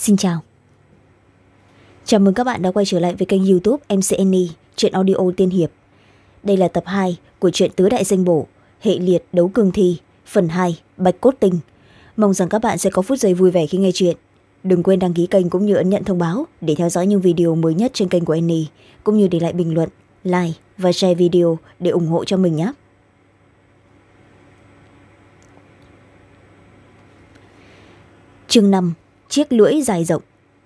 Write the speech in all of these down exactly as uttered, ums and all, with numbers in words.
Xin chào. Chào mừng các bạn đã quay trở lại với kênh YouTube em xê en e Truyện Audio Tiên Hiệp. Đây là tập hai của truyện Tứ Đại Danh Bổ, hệ liệt đấu cương thi, phần hai, Bạch Cốt Tinh. Mong rằng các bạn sẽ có phút giây vui vẻ khi nghe chuyện. Đừng quên đăng ký kênh cũng như ấn nhận thông báo để theo dõi những video mới nhất trên kênh của Annie, cũng như để lại bình luận, like và share video để ủng hộ cho mình nhé. Chương năm, chiếc lưỡi dài rộng.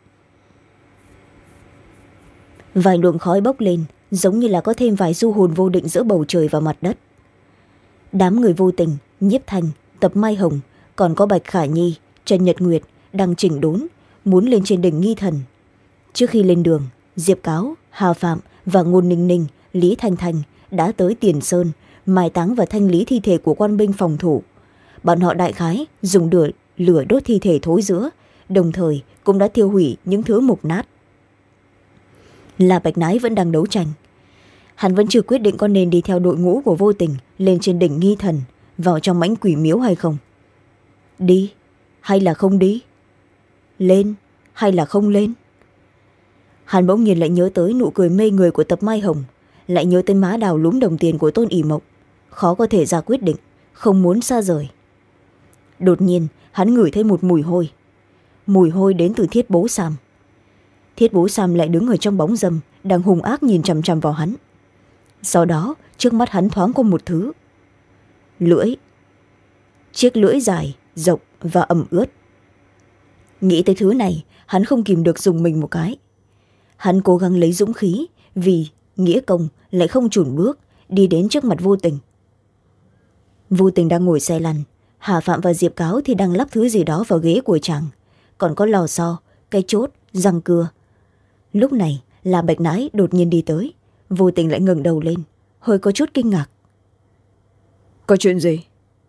Vài luồng khói bốc lên, giống như là có thêm vài du hồn vô định giữa bầu trời và mặt đất. Đám người Vô Tình, Nhiếp Thanh, Tập Mai Hồng, còn có Bạch Khả Nhi, Trần Nhật Nguyệt đang chỉnh đốn, muốn lên trên đỉnh Nghi Thần. Trước khi lên đường, Diệp Cáo, Hà Phạm và Ngôn Ninh Ninh, Lý Thanh Thanh đã tới Tiền Sơn, mai táng và thanh lý thi thể của quan binh phòng thủ. Bọn họ đại khái dùng lửa, lửa đốt thi thể thối rữa, đồng thời cũng đã tiêu hủy những thứ mục nát. Là Bạch Nái vẫn đang đấu tranh. Hắn vẫn chưa quyết định có nên đi theo đội ngũ của Vô Tình lên trên đỉnh Nghi Thần, vào trong mãnh quỷ miếu hay không. Đi hay là không đi? Lên hay là không lên? Hắn bỗng nhiên lại nhớ tới nụ cười mê người của Tập Mai Hồng, lại nhớ tới má đào lúm đồng tiền của Tôn ỷ Mộng. Khó có thể ra quyết định, không muốn xa rời. Đột nhiên hắn ngửi thấy một mùi hôi. Mùi hôi đến từ Thiết Bố Sam. Thiết Bố Sam lại đứng ở trong bóng râm, đang hung ác nhìn chằm chằm vào hắn. Sau đó trước mắt hắn thoáng qua một thứ. Lưỡi. Chiếc lưỡi dài, rộng và ẩm ướt. Nghĩ tới thứ này, hắn không kìm được dùng mình một cái. Hắn cố gắng lấy dũng khí, vì nghĩa công lại không chùn bước, đi đến trước mặt Vô Tình. Vô Tình đang ngồi xe lăn, Hà Phạm và Diệp Cáo thì đang lắp thứ gì đó vào ghế của chàng. Còn có lò xo, cái chốt, răng cưa. Lúc này là Bạch Nái đột nhiên đi tới. Vô Tình lại ngẩng đầu lên, hơi có chút kinh ngạc. Có chuyện gì?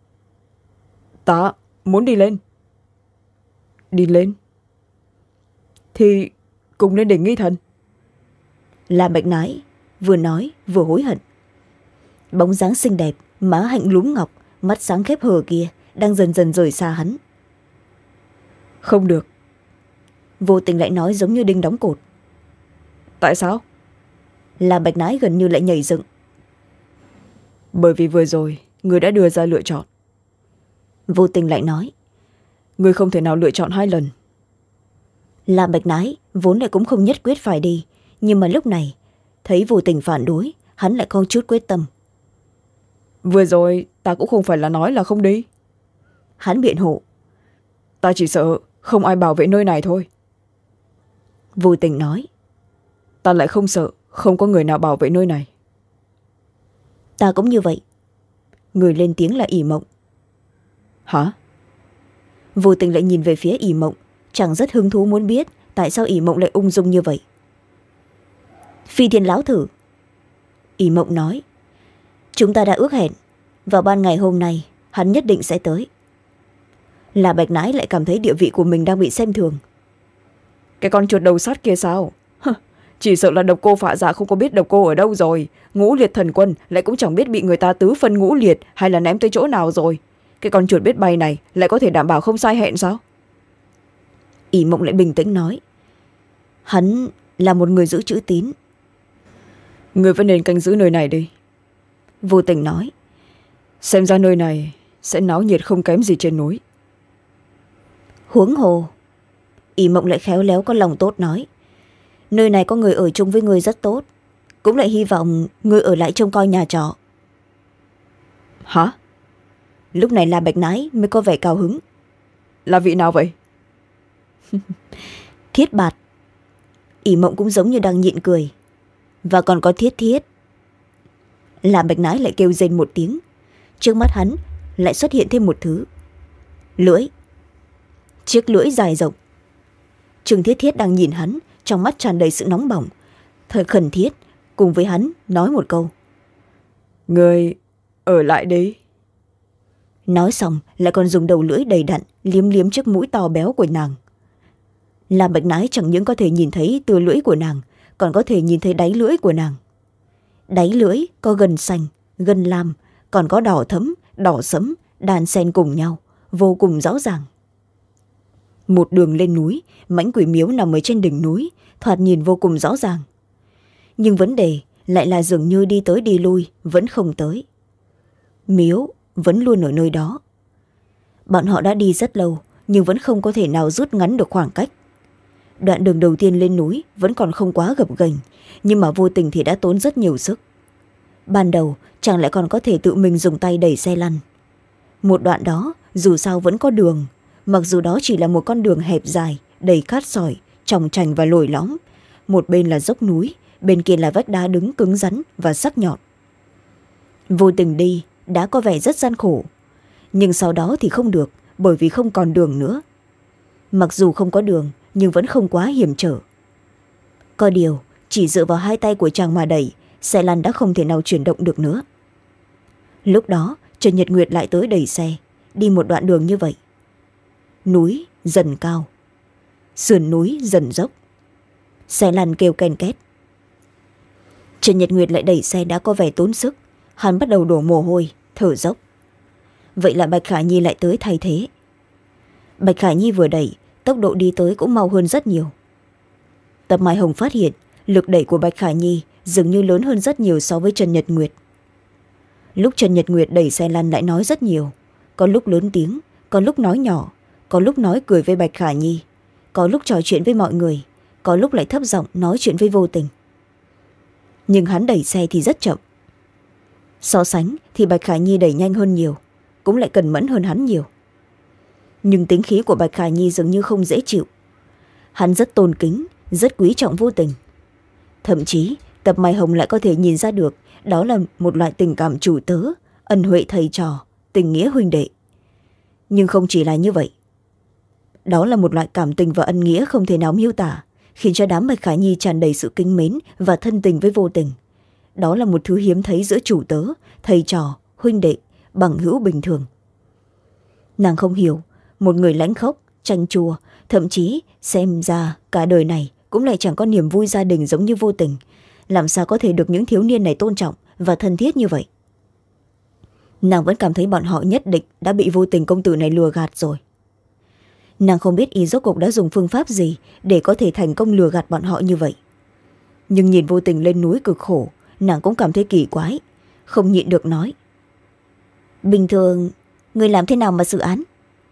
Ta muốn đi lên. Đi lên? Thì cùng lên đỉnh Nghi Thần. Là Bạch Nái vừa nói vừa hối hận. Bóng dáng xinh đẹp, má hạnh lúm ngọc, mắt sáng khép hờ kia đang dần dần rời xa hắn. Không được. Vô Tình lại nói giống như đinh đóng cột. Tại sao? Là Bạch Nái gần như lại nhảy dựng. Bởi vì vừa rồi người đã đưa ra lựa chọn. Vô Tình lại nói. Người không thể nào lựa chọn hai lần. Là Bạch Nái vốn lại cũng không nhất quyết phải đi, nhưng mà lúc này thấy Vô Tình phản đối, hắn lại có chút quyết tâm. Vừa rồi ta cũng không phải là nói là không đi. Hắn biện hộ. Ta chỉ sợ không ai bảo vệ nơi này thôi. Vô Tình nói. Ta lại không sợ không có người nào bảo vệ nơi này. Ta cũng như vậy. Người lên tiếng là ỷ Mộng. Hả? Vô Tình lại nhìn về phía ỷ Mộng, chẳng rất hứng thú muốn biết tại sao ỷ Mộng lại ung dung như vậy. Phi Thiên Lão Thử. ỷ Mộng nói. Chúng ta đã ước hẹn, vào ban ngày hôm nay hắn nhất định sẽ tới. Là Bạch Nái lại cảm thấy địa vị của mình đang bị xem thường. Cái con chuột đầu sắt kia sao? Chỉ sợ là Độc Cô Phạ Dạ không có biết Độc Cô ở đâu rồi. Ngũ Liệt Thần Quân lại cũng chẳng biết bị người ta tứ phân ngũ liệt hay là ném tới chỗ nào rồi. Cái con chuột biết bay này lại có thể đảm bảo không sai hẹn sao? ỷ Mộng lại bình tĩnh nói. Hắn là một người giữ chữ tín. Người vẫn nên canh giữ nơi này đi. Vô Tình nói. Xem ra nơi này sẽ náo nhiệt không kém gì trên núi. Huống hồ. ỷ Mộng lại khéo léo có lòng tốt nói. Nơi này có người ở chung với người rất tốt, cũng lại hy vọng người ở lại trông coi nhà trọ. Hả? Lúc này là Bạch Nái mới có vẻ cao hứng. Là vị nào vậy? Thiết Bạt. ỷ Mộng cũng giống như đang nhịn cười. Và còn có Thiết Thiết. Là Bạch Nái lại kêu rên một tiếng. Trước mắt hắn lại xuất hiện thêm một thứ. Lưỡi. Chiếc lưỡi dài rộng. Trương Thiết Thiết đang nhìn hắn, trong mắt tràn đầy sự nóng bỏng. Thời khẩn thiết cùng với hắn nói một câu. Người ở lại đi. Nói xong lại còn dùng đầu lưỡi đầy đặn liếm liếm chiếc mũi to béo của nàng. Là Bạch Nái chẳng những có thể nhìn thấy tua lưỡi của nàng, còn có thể nhìn thấy đáy lưỡi của nàng. Đáy lưỡi có gân xanh, gân lam, còn có đỏ thẫm, đỏ sẫm, đan xen cùng nhau, vô cùng rõ ràng. một đường lên núi, mãnh quỷ miếu nằm ở trên đỉnh núi, thoạt nhìn vô cùng rõ ràng. Nhưng vấn đề lại là dường như đi tới đi lui vẫn không tới. Miếu vẫn luôn ở nơi đó. Bọn họ đã đi rất lâu nhưng vẫn không có thể nào rút ngắn được khoảng cách. Đoạn đường đầu tiên lên núi vẫn còn không quá gập ghềnh, nhưng mà vô tình thì đã tốn rất nhiều sức. Ban đầu chàng lại còn có thể tự mình dùng tay đẩy xe lăn. Một đoạn đó dù sao vẫn có đường, mặc dù đó chỉ là một con đường hẹp dài đầy cát sỏi, tròng trành và lồi lõm. Một bên là dốc núi, bên kia là vách đá đứng cứng rắn và sắc nhọn. Vô tình đi đã có vẻ rất gian khổ, nhưng sau đó thì không được, bởi vì không còn đường nữa. Mặc dù không có đường nhưng vẫn không quá hiểm trở. Có điều chỉ dựa vào hai tay của chàng mà đẩy, xe lăn đã không thể nào chuyển động được nữa. Lúc đó Trần Nhật Nguyệt lại tới đẩy xe, đi một đoạn đường như vậy. Núi dần cao, sườn núi dần dốc, xe lăn kêu ken két. Trần Nhật Nguyệt lại đẩy xe đã có vẻ tốn sức, hắn bắt đầu đổ mồ hôi, thở dốc. Vậy là Bạch Khả Nhi lại tới thay thế. Bạch Khả Nhi vừa đẩy, tốc độ đi tới cũng mau hơn rất nhiều. Tập Mai Hồng phát hiện lực đẩy của Bạch Khả Nhi dường như lớn hơn rất nhiều so với Trần Nhật Nguyệt. Lúc Trần Nhật Nguyệt đẩy xe lăn lại nói rất nhiều, có lúc lớn tiếng, có lúc nói nhỏ, có lúc nói cười với Bạch Khả Nhi, có lúc trò chuyện với mọi người, có lúc lại thấp giọng nói chuyện với Vô Tình. Nhưng hắn đẩy xe thì rất chậm. So sánh thì Bạch Khả Nhi đẩy nhanh hơn nhiều, cũng lại cần mẫn hơn hắn nhiều. Nhưng tính khí của Bạch Khả Nhi dường như không dễ chịu. Hắn rất tôn kính, rất quý trọng Vô Tình. Thậm chí Tập Mai Hồng lại có thể nhìn ra được đó là một loại tình cảm chủ tớ, ân huệ thầy trò, tình nghĩa huynh đệ. Nhưng không chỉ là như vậy. Đó là một loại cảm tình và ân nghĩa không thể nào miêu tả, khiến cho đám Bạch Khả Nhi tràn đầy sự kính mến và thân tình với Vô Tình. Đó là một thứ hiếm thấy giữa chủ tớ, thầy trò, huynh đệ, bằng hữu bình thường. Nàng không hiểu, một người lãnh khốc, chanh chua, thậm chí xem ra cả đời này cũng lại chẳng có niềm vui gia đình giống như Vô Tình, làm sao có thể được những thiếu niên này tôn trọng và thân thiết như vậy. Nàng vẫn cảm thấy bọn họ nhất định đã bị Vô Tình công tử này lừa gạt rồi. Nàng không biết y rốt cuộc đã dùng phương pháp gì để có thể thành công lừa gạt bọn họ như vậy. Nhưng nhìn Vô Tình lên núi cực khổ, nàng cũng cảm thấy kỳ quái, không nhịn được nói: bình thường người làm thế nào mà xử án?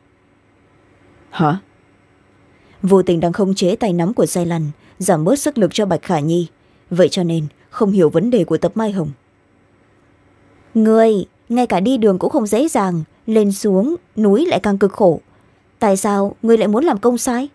Hả? Vô Tình đang khống chế tay nắm của xe lăn, giảm bớt sức lực cho Bạch Khả Nhi, vậy cho nên không hiểu vấn đề của Tập Mai Hồng. Người ngay cả đi đường cũng không dễ dàng, lên xuống núi lại càng cực khổ, tại sao người lại muốn làm công sai?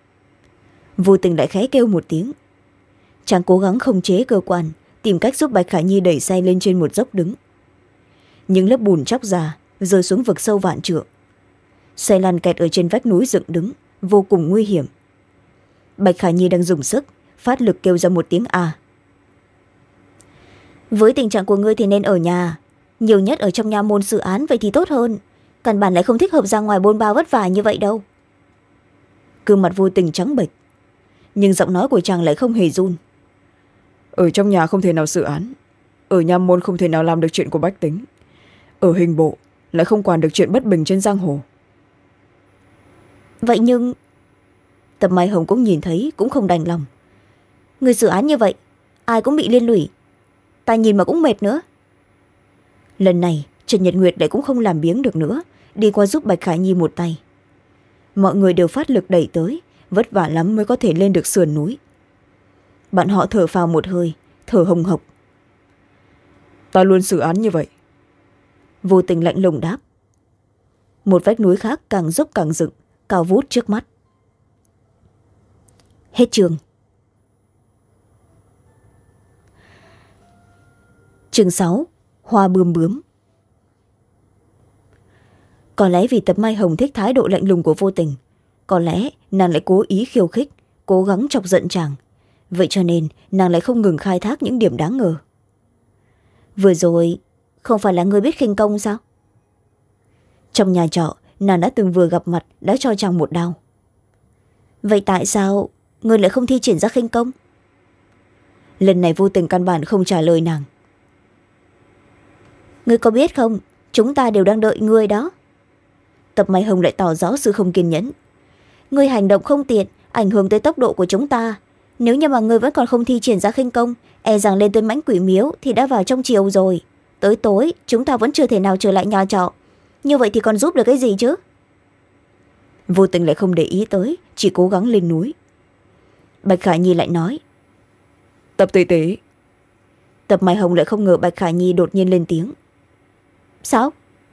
Vô Tình lại khẽ kêu một tiếng. Chàng cố gắng khống chế cơ quan, tìm cách giúp Bạch Khả Nhi đẩy xe lên trên một dốc đứng. Những lớp bùn chóc ra rơi xuống vực sâu vạn trượng. Xe lăn kẹt ở trên vách núi dựng đứng, vô cùng nguy hiểm. Bạch Khả Nhi đang dùng sức, phát lực kêu ra một tiếng a. Với tình trạng của ngươi thì nên ở nhà, nhiều nhất ở trong nha môn xử án vậy thì tốt hơn, căn bản lại không thích hợp ra ngoài bôn ba vất vả như vậy đâu. Gương mặt Vô Tình trắng bệch, nhưng giọng nói của chàng lại không hề run. Ở trong nhà không thể nào xử án, ở nha môn không thể nào làm được chuyện của bách tính, ở hình bộ lại không quản được chuyện bất bình trên giang hồ. Vậy nhưng Tập Mai Hồng cũng nhìn thấy, cũng không đành lòng. Người xử án như vậy ai cũng bị liên lụy, ta nhìn mà cũng mệt nữa. Lần này Trần Nhật Nguyệt lại cũng không làm biếng được nữa, đi qua giúp Bạch Khả Nhi một tay. Mọi người đều phát lực đẩy tới, vất vả lắm mới có thể lên được sườn núi. Bạn họ thở phào một hơi, thở hồng hộc. Ta luôn xử án như vậy. Vô Tình lạnh lùng đáp. Một vách núi khác càng dốc càng dựng, cao vút trước mắt. Hết chương. Chương sáu. Hoa bươm bướm. Có lẽ vì Tập Mai Hồng thích thái độ lạnh lùng của Vô Tình, có lẽ nàng lại cố ý khiêu khích, cố gắng chọc giận chàng, vậy cho nên nàng lại không ngừng khai thác những điểm đáng ngờ. Vừa rồi không phải là người biết khinh công sao? Trong nhà trọ nàng đã từng vừa gặp mặt đã cho chàng một đao. Vậy tại sao người lại không thi triển ra khinh công? Lần này Vô Tình căn bản không trả lời nàng. Ngươi có biết không, chúng ta đều đang đợi ngươi đó. Tập Mai Hồng lại tỏ rõ sự không kiên nhẫn. ngươi hành động không tiện, ảnh hưởng tới tốc độ của chúng ta. Nếu như mà ngươi vẫn còn không thi triển ra khinh công, e rằng lên tới mãnh quỷ miếu thì đã vào trong chiều rồi. Tới tối chúng ta vẫn chưa thể nào trở lại nhà trọ. Như vậy thì còn giúp được cái gì chứ? Vô Tình lại không để ý tới, chỉ cố gắng lên núi. Bạch Khả Nhi lại nói, Tập tỷ tỷ. Tập Mai Hồng lại không ngờ Bạch Khả Nhi đột nhiên lên tiếng. Sao?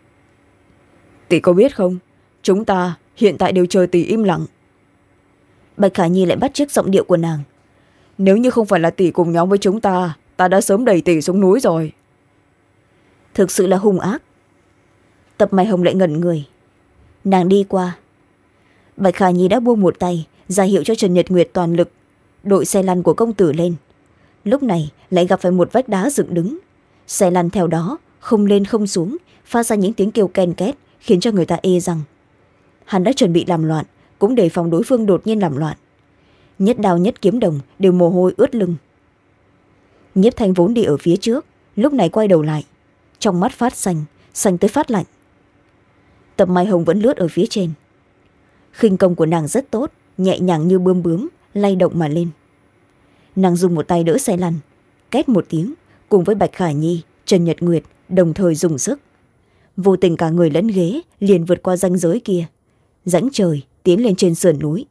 Tỷ có biết không, chúng ta hiện tại đều chờ tỷ im lặng. Bạch Khả Nhi lại bắt chước giọng điệu của nàng. Nếu như không phải là tỷ cùng nhóm với chúng ta, ta đã sớm đẩy tỷ xuống núi rồi. Thực sự là hung ác. Tập Mai Hồng lại ngẩn người. Nàng đi qua. Bạch Khả Nhi đã buông một tay, ra hiệu cho Trần Nhật Nguyệt toàn lực đội xe lăn của công tử lên. Lúc này lại gặp phải một vách đá dựng đứng. Xe lăn theo đó không lên không xuống, phát ra những tiếng kêu ken két, khiến cho người ta ê răng. Hắn đã chuẩn bị làm loạn, cũng đề phòng đối phương đột nhiên làm loạn. Nhất đao nhất kiếm đồng đều mồ hôi ướt lưng. Nhiếp Thanh vốn đi ở phía trước, lúc này quay đầu lại, trong mắt phát xanh, xanh tới phát lạnh. Tập Mai Hồng vẫn lướt ở phía trên. Khinh công của nàng rất tốt, nhẹ nhàng như bươm bướm, lay động mà lên. Nàng dùng một tay đỡ xe lăn, két một tiếng, cùng với Bạch Khả Nhi, Trần Nhật Nguyệt đồng thời dùng sức. Vô Tình cả người lẫn ghế liền vượt qua ranh giới kia, rãnh trời tiến lên trên sườn núi.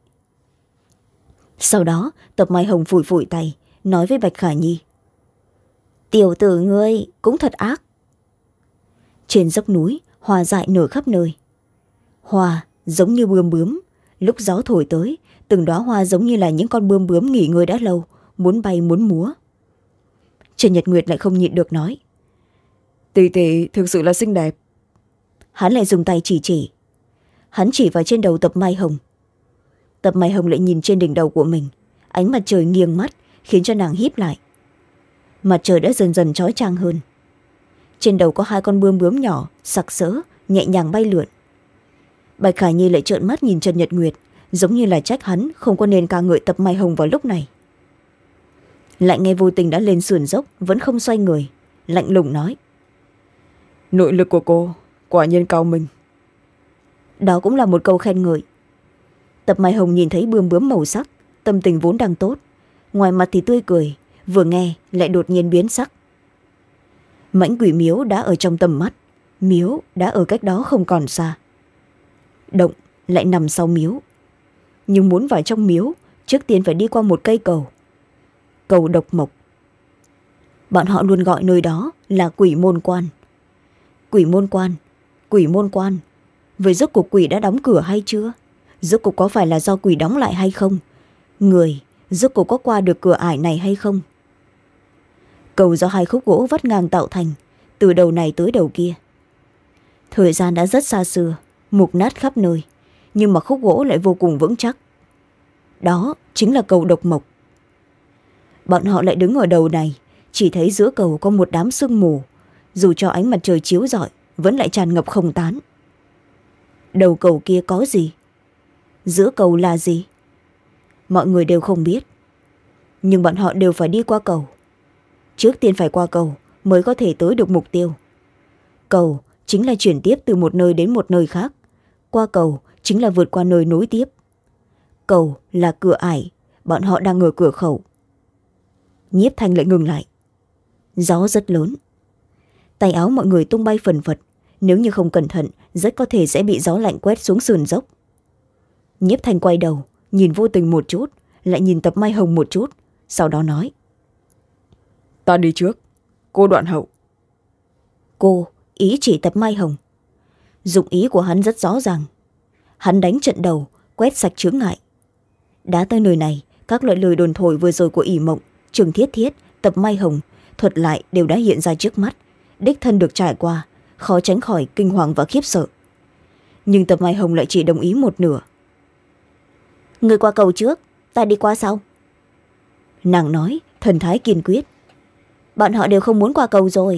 Sau đó Tập Mai Hồng phủi phủi tay, nói với Bạch Khả Nhi, tiểu tử ngươi cũng thật ác. Trên dốc núi hoa dại nở khắp nơi. Hoa giống như bươm bướm, lúc gió thổi tới, từng đóa hoa giống như là những con bươm bướm nghỉ ngơi đã lâu, muốn bay muốn múa. Trần Nhật Nguyệt lại không nhịn được nói, Tỷ tỷ thực sự là xinh đẹp. Hắn lại dùng tay chỉ chỉ. Hắn chỉ vào trên đầu Tập Mai Hồng. Tập Mai Hồng lại nhìn trên đỉnh đầu của mình, ánh mặt trời nghiêng mắt khiến cho nàng híp lại. Mặt trời đã dần dần chói chang hơn. Trên đầu có hai con bươm bướm nhỏ sặc sỡ nhẹ nhàng bay lượn. Bạch Khả Nhi lại trợn mắt nhìn Trần Nhật Nguyệt, giống như là trách hắn không có nên ca ngợi Tập Mai Hồng vào lúc này. Lại nghe Vô Tình đã lên sườn dốc vẫn không xoay người, lạnh lùng nói, Nội lực của cô quả nhiên cao minh. Đó cũng là một câu khen ngợi. Tập Mai Hồng nhìn thấy bươm bướm màu sắc, tâm tình vốn đang tốt, ngoài mặt thì tươi cười, vừa nghe lại đột nhiên biến sắc. Mãnh quỷ miếu đã ở trong tầm mắt, miếu đã ở cách đó không còn xa. Động lại nằm sau miếu, nhưng muốn vào trong miếu trước tiên phải đi qua một cây cầu, cầu độc mộc. Bọn họ luôn gọi nơi đó là Quỷ Môn Quan. Quỷ Môn Quan, Quỷ Môn Quan, với rốt cuộc quỷ đã đóng cửa hay chưa? Rốt cuộc có phải là do quỷ đóng lại hay không? Người rốt cuộc có qua được cửa ải này hay không? Cầu do hai khúc gỗ vắt ngang tạo thành, từ đầu này tới đầu kia. Thời gian đã rất xa xưa, mục nát khắp nơi, nhưng mà khúc gỗ lại vô cùng vững chắc. Đó chính là cầu độc mộc. Bọn họ lại đứng ở đầu này, chỉ thấy giữa cầu có một đám sương mù, dù cho ánh mặt trời chiếu rọi vẫn lại tràn ngập không tán. Đầu cầu kia có gì? Giữa cầu là gì? Mọi người đều không biết, nhưng bọn họ đều phải đi qua cầu. Trước tiên phải qua cầu mới có thể tới được mục tiêu. Cầu chính là chuyển tiếp từ một nơi đến một nơi khác, qua cầu chính là vượt qua nơi nối tiếp. Cầu là cửa ải, bọn họ đang ở cửa khẩu. Nhiếp Thanh lại ngừng lại. Gió rất lớn, tay áo mọi người tung bay phần phật, nếu như không cẩn thận rất có thể sẽ bị gió lạnh quét xuống sườn dốc. Nhiếp Thanh quay đầu nhìn Vô Tình một chút, lại nhìn Tập Mai Hồng một chút, sau đó nói, Ta đi trước, cô đoạn hậu. Cô ý chỉ Tập Mai Hồng. Dụng ý của hắn rất rõ ràng. Hắn đánh trận đầu, quét sạch chướng ngại. Đã tới nơi này, các loại lời đồn thổi vừa rồi của ỷ mộng, Trường Thiết Thiết, Tập Mai Hồng thuật lại đều đã hiện ra trước mắt, đích thân được trải qua, khó tránh khỏi kinh hoàng và khiếp sợ. Nhưng Tập Mai Hồng lại chỉ đồng ý một nửa. Người qua cầu trước, ta đi qua sau. Nàng nói, thần thái kiên quyết. Bọn họ đều không muốn qua cầu rồi.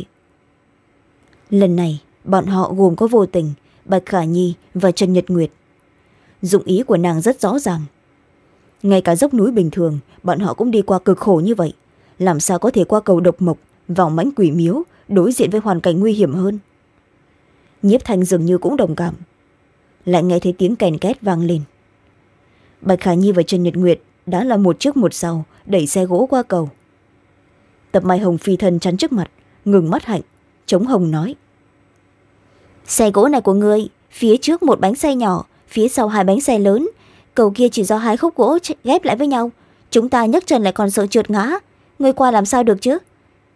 Lần này bọn họ gồm có Vô Tình, Bạch Khả Nhi và Trần Nhật Nguyệt. Dụng ý của nàng rất rõ ràng. Ngay cả dốc núi bình thường bọn họ cũng đi qua cực khổ như vậy, làm sao có thể qua cầu độc mộc vào mãnh quỷ miếu, đối diện với hoàn cảnh nguy hiểm hơn. Nhiếp Thanh dường như cũng đồng cảm, lại nghe thấy tiếng kèn két vang lên. Bạch Khả Nhi và Trần Nhật Nguyệt đã là một trước một sau đẩy xe gỗ qua cầu. Tập Mai Hồng phi thân chắn trước mặt, ngừng mắt hạnh, chống hồng nói: xe gỗ này của ngươi, phía trước một bánh xe nhỏ, phía sau hai bánh xe lớn, cầu kia chỉ do hai khúc gỗ ghép lại với nhau, chúng ta nhấc chân lại còn sợ trượt ngã, ngươi qua làm sao được chứ?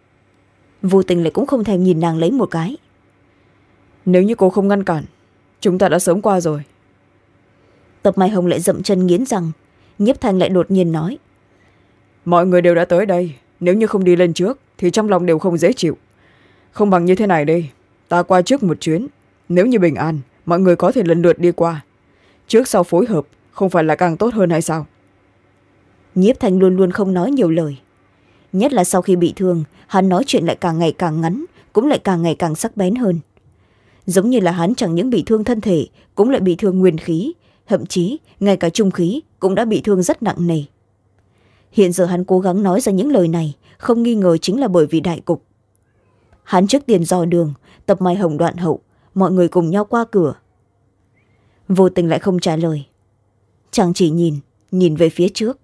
Vô Tình lại cũng không thèm nhìn nàng lấy một cái. Nếu như cô không ngăn cản, chúng ta đã sớm qua rồi. Tập Mai Hồng lại dậm chân nghiến răng. Nhiếp Thanh lại đột nhiên nói: mọi người đều đã tới đây, nếu như không đi lên trước thì trong lòng đều không dễ chịu. Không bằng như thế này đi, ta qua trước một chuyến, nếu như bình an mọi người có thể lần lượt đi qua, trước sau phối hợp không phải là càng tốt hơn hay sao? Nhiếp Thanh luôn luôn không nói nhiều lời, nhất là sau khi bị thương, hắn nói chuyện lại càng ngày càng ngắn, cũng lại càng ngày càng sắc bén hơn. Giống như là hắn chẳng những bị thương thân thể, cũng lại bị thương nguyên khí, thậm chí ngay cả trung khí cũng đã bị thương rất nặng nề. Hiện giờ hắn cố gắng nói ra những lời này, không nghi ngờ chính là bởi vì đại cục. Hắn trước tiền dò đường, Tập Mai Hồng đoạn hậu, mọi người cùng nhau qua cửa. Vô Tình lại không trả lời, chàng chỉ nhìn nhìn về phía trước.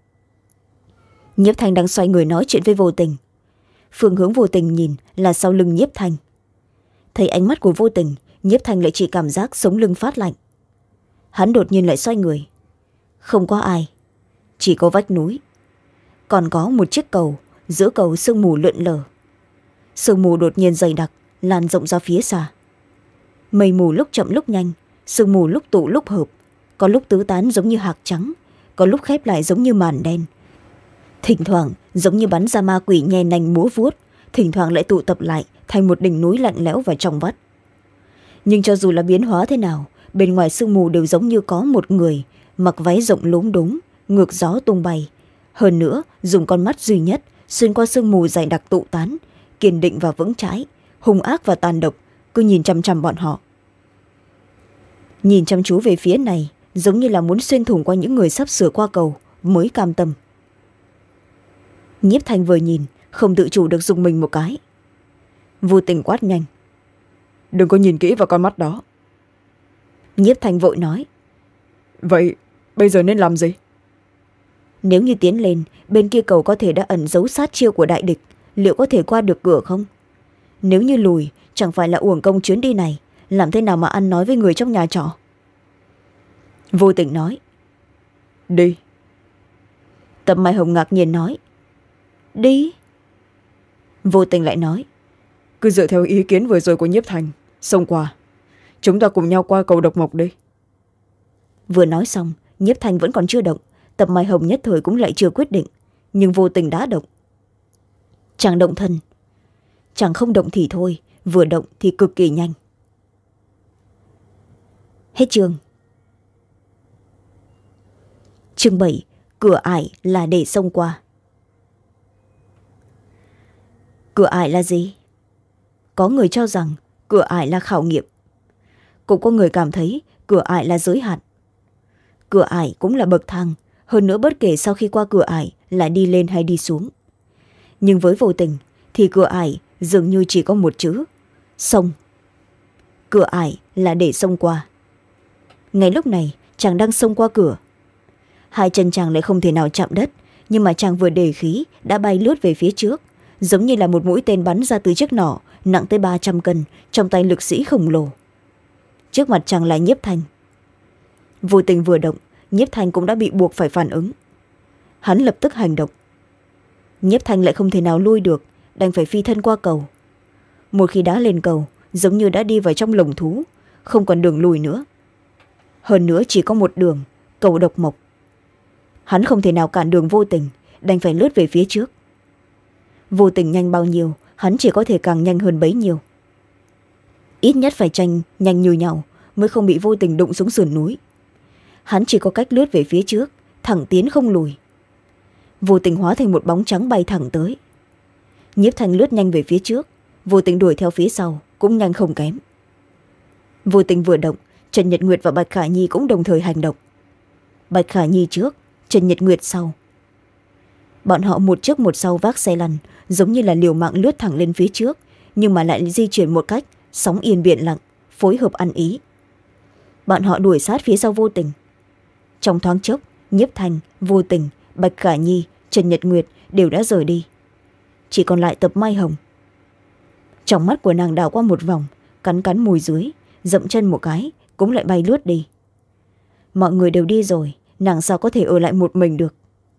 Nhiếp Thanh đang xoay người nói chuyện với Vô Tình. Phương hướng Vô Tình nhìn là sau lưng Nhiếp Thanh. Thấy ánh mắt của Vô Tình, Nhiếp Thanh lại chỉ cảm giác sống lưng phát lạnh. Hắn đột nhiên lại xoay người. Không có ai, chỉ có vách núi. Còn có một chiếc cầu, giữa cầu sương mù lượn lờ. Sương mù đột nhiên dày đặc, lan rộng ra phía xa. Mây mù lúc chậm lúc nhanh, sương mù lúc tụ lúc hợp, có lúc tứ tán giống như hạc trắng, có lúc khép lại giống như màn đen. Thỉnh thoảng giống như bắn ra ma quỷ nhe nanh múa vuốt, thỉnh thoảng lại tụ tập lại thành một đỉnh núi lạnh lẽo và trong vắt. Nhưng cho dù là biến hóa thế nào, bên ngoài sương mù đều giống như có một người mặc váy rộng lốm đốm, ngược gió tung bay, hơn nữa dùng con mắt duy nhất xuyên qua sương mù dày đặc tụ tán, kiên định và vững chãi, hung ác và tàn độc, cứ nhìn chăm chăm bọn họ. Nhìn chăm chú về phía này, giống như là muốn xuyên thủng qua những người sắp sửa qua cầu mới cam tâm. Nhiếp Thanh vừa nhìn, không tự chủ được dùng mình một cái. Vô Tình quát nhanh: đừng có nhìn kỹ vào con mắt đó. Nhiếp Thanh vội nói: vậy bây giờ nên làm gì? Nếu như tiến lên, bên kia cầu có thể đã ẩn giấu sát chiêu của đại địch, liệu có thể qua được cửa không? Nếu như lùi, chẳng phải là uổng công chuyến đi này, làm thế nào mà ăn nói với người trong nhà trọ? Vô Tình nói: đi. Tập Mai Hồng ngạc nhiên nói: đi? Vô Tình lại nói: cứ dựa theo ý kiến vừa rồi của Nhiếp Thanh, xông qua, chúng ta cùng nhau qua cầu độc mộc đi. Vừa nói xong, Nhiếp Thanh vẫn còn chưa động, Tập Mai Hồng nhất thời cũng lại chưa quyết định, nhưng Vô Tình đã động. Chàng động thân, chàng không động thì thôi, vừa động thì cực kỳ nhanh. Hết chương. Chương bảy, cửa ải là để xông qua. Cửa ải là gì? Có người cho rằng cửa ải là khảo nghiệm, cũng có người cảm thấy cửa ải là giới hạn. Cửa ải cũng là bậc thang, hơn nữa bất kể sau khi qua cửa ải là đi lên hay đi xuống. Nhưng với Vô Tình thì cửa ải dường như chỉ có một chữ: xông. Cửa ải là để xông qua. Ngay lúc này chàng đang xông qua cửa. Hai chân chàng lại không thể nào chạm đất, nhưng mà chàng vừa đề khí đã bay lướt về phía trước, giống như là một mũi tên bắn ra từ chiếc nỏ nặng tới ba trăm cân trong tay lực sĩ khổng lồ. Trước mặt chàng là Nhiếp Thanh. Vô Tình vừa động, Nhiếp Thanh cũng đã bị buộc phải phản ứng. Hắn lập tức hành động. Nhiếp Thanh lại không thể nào lui được, đành phải phi thân qua cầu. Một khi đã lên cầu, giống như đã đi vào trong lồng thú, không còn đường lùi nữa. Hơn nữa chỉ có một đường, cầu độc mộc. Hắn không thể nào cản đường Vô Tình, đành phải lướt về phía trước. Vô Tình nhanh bao nhiêu, hắn chỉ có thể càng nhanh hơn bấy nhiêu. Ít nhất phải tranh nhanh như nhau mới không bị Vô Tình đụng xuống sườn núi. Hắn chỉ có cách lướt về phía trước, thẳng tiến không lùi. Vô Tình hóa thành một bóng trắng bay thẳng tới. Nhiếp Thanh lướt nhanh về phía trước, Vô Tình đuổi theo phía sau, cũng nhanh không kém. Vô Tình vừa động, Trần Nhật Nguyệt và Bạch Khả Nhi cũng đồng thời hành động. Bạch Khả Nhi trước, Trần Nhật Nguyệt sau. Bọn họ một trước một sau vác xe lăn, giống như là liều mạng lướt thẳng lên phía trước, nhưng mà lại di chuyển một cách sóng yên biển lặng, phối hợp ăn ý. Bọn họ đuổi sát phía sau Vô Tình. Trong thoáng chốc, Nhiếp Thanh, Vô Tình, Bạch Khả Nhi, Trần Nhật Nguyệt đều đã rời đi, chỉ còn lại Tập Mai Hồng. Trong mắt của nàng đảo qua một vòng, cắn cắn môi dưới, dậm chân một cái cũng lại bay lướt đi. Mọi người đều đi rồi, nàng sao có thể ở lại một mình được.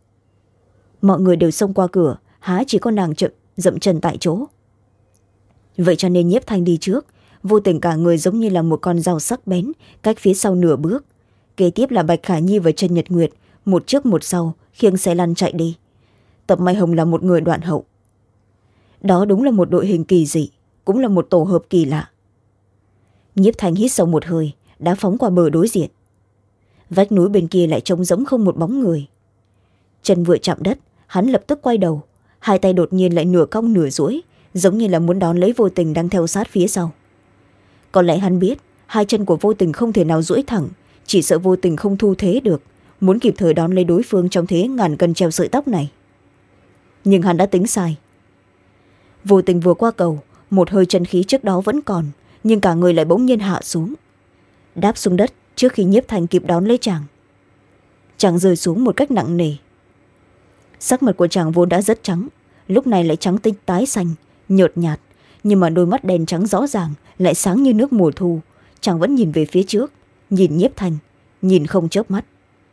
Mọi người đều xông qua cửa, há chỉ có nàng chậm dậm chân tại chỗ. Vậy cho nên Nhiếp Thanh đi trước, Vô Tình cả người giống như là một con dao sắc bén, cách phía sau nửa bước. Kế tiếp là Bạch Khả Nhi và Trần Nhật Nguyệt, một trước một sau khiêng xe lăn chạy đi. Tập Mai Hồng là một người đoạn hậu. Đó đúng là một đội hình kỳ dị, cũng là một tổ hợp kỳ lạ. Nhiếp Thanh hít sâu một hơi, đã phóng qua bờ đối diện. Vách núi bên kia lại trống rỗng không một bóng người. Chân vừa chạm đất, hắn lập tức quay đầu, hai tay đột nhiên lại nửa cong nửa duỗi, giống như là muốn đón lấy Vô Tình đang theo sát phía sau. Có lẽ hắn biết hai chân của Vô Tình không thể nào duỗi thẳng, chỉ sợ Vô Tình không thu thế được, muốn kịp thời đón lấy đối phương trong thế ngàn cân treo sợi tóc này. Nhưng hắn đã tính sai. Vô Tình vừa qua cầu, một hơi chân khí trước đó vẫn còn, nhưng cả người lại bỗng nhiên hạ xuống, đáp xuống đất trước khi Nhiếp Thanh kịp đón lấy chàng. Chàng rơi xuống một cách nặng nề. Sắc mặt của chàng vốn đã rất trắng, lúc này lại trắng tinh tái xanh, nhợt nhạt, nhưng mà đôi mắt đen trắng rõ ràng lại sáng như nước mùa thu. Chàng vẫn nhìn về phía trước, nhìn Nhiếp Thanh, nhìn không chớp mắt.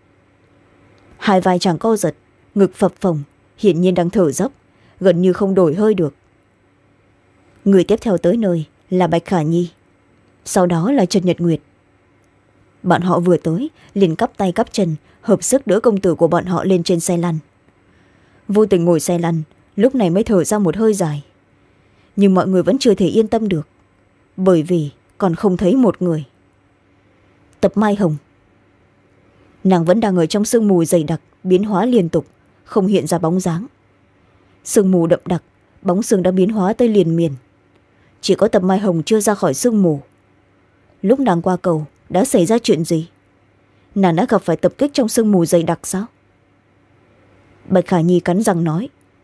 Hai vai chàng co giật, ngực phập phồng, hiển nhiên đang thở dốc, gần như không đổi hơi được. Người tiếp theo tới nơi là Bạch Khả Nhi, sau đó là Trần Nhật Nguyệt. Bọn họ vừa tới liền cắp tay cắp chân, hợp sức đỡ công tử của bọn họ lên trên xe lăn. Vô Tình ngồi xe lăn, lúc này mới thở ra một hơi dài. Nhưng mọi người vẫn chưa thể yên tâm được, bởi vì còn không thấy một người. Tập Mai Hồng, nàng vẫn đang ở trong sương mù dày đặc, biến hóa liên tục, không hiện ra bóng dáng. Sương mù đậm đặc, bóng sương đã biến hóa tới liền miền. Chỉ có Tập Mai Hồng chưa ra khỏi sương mù. Lúc nàng qua cầu đã xảy ra chuyện gì? Nàng đã gặp phải tập kích trong sương mù dày đặc sao? Bạch Khả Nhi cắn răng nói,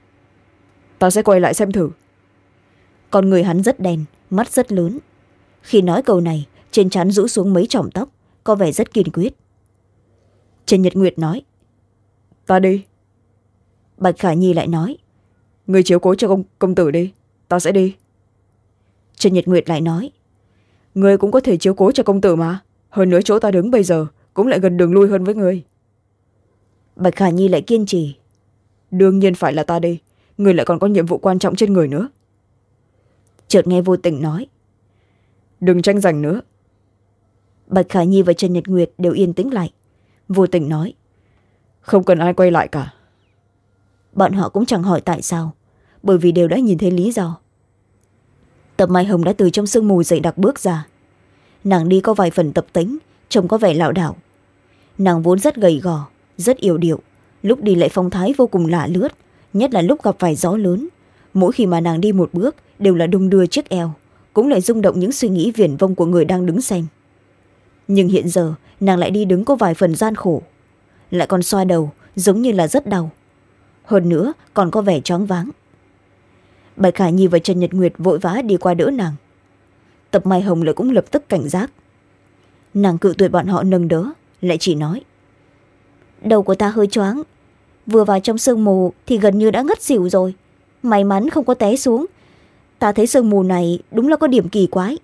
ta sẽ quay lại xem thử. Con người hắn rất đen, mắt rất lớn. Khi nói câu này, trên trán rũ xuống mấy chòm tóc, có vẻ rất kiên quyết. Trần Nhật Nguyệt nói, ta đi. Bạch Khả Nhi lại nói, người chiếu cố cho công, công tử đi, ta sẽ đi. Trần Nhật Nguyệt lại nói, người cũng có thể chiếu cố cho công tử mà, hơn nữa chỗ ta đứng bây giờ cũng lại gần đường lui hơn với người. Bạch Khả Nhi lại kiên trì, đương nhiên phải là ta đi, người lại còn có nhiệm vụ quan trọng trên người nữa. Chợt nghe Vô Tình nói, đừng tranh giành nữa. Bạch Khả Nhi và Trần Nhật Nguyệt đều yên tĩnh lại. Vô Tình nói, không cần ai quay lại cả. Bọn họ cũng chẳng hỏi tại sao, bởi vì đều đã nhìn thấy lý do. Tập Mai Hồng đã từ trong sương mù dày đặc bước ra. Nàng đi có vài phần tập tính, trông có vẻ lảo đảo. Nàng vốn rất gầy gò, rất yểu điệu, lúc đi lại phong thái vô cùng lạ lướt, nhất là lúc gặp phải gió lớn. Mỗi khi mà nàng đi một bước đều là đung đưa chiếc eo, cũng lại rung động những suy nghĩ viển vông của người đang đứng xem. Nhưng hiện giờ nàng lại đi đứng có vài phần gian khổ, lại còn xoa đầu giống như là rất đau, hơn nữa còn có vẻ choáng váng. Bạch Khả Nhi và Trần Nhật Nguyệt vội vã đi qua đỡ nàng. Tập Mai Hồng lại cũng lập tức cảnh giác. Nàng cự tuyệt bọn họ nâng đỡ, lại chỉ nói, đầu của ta hơi choáng, vừa vào trong sương mù thì gần như đã ngất xỉu rồi, may mắn không có té xuống. Ta thấy sương mù này đúng là có điểm kỳ quái.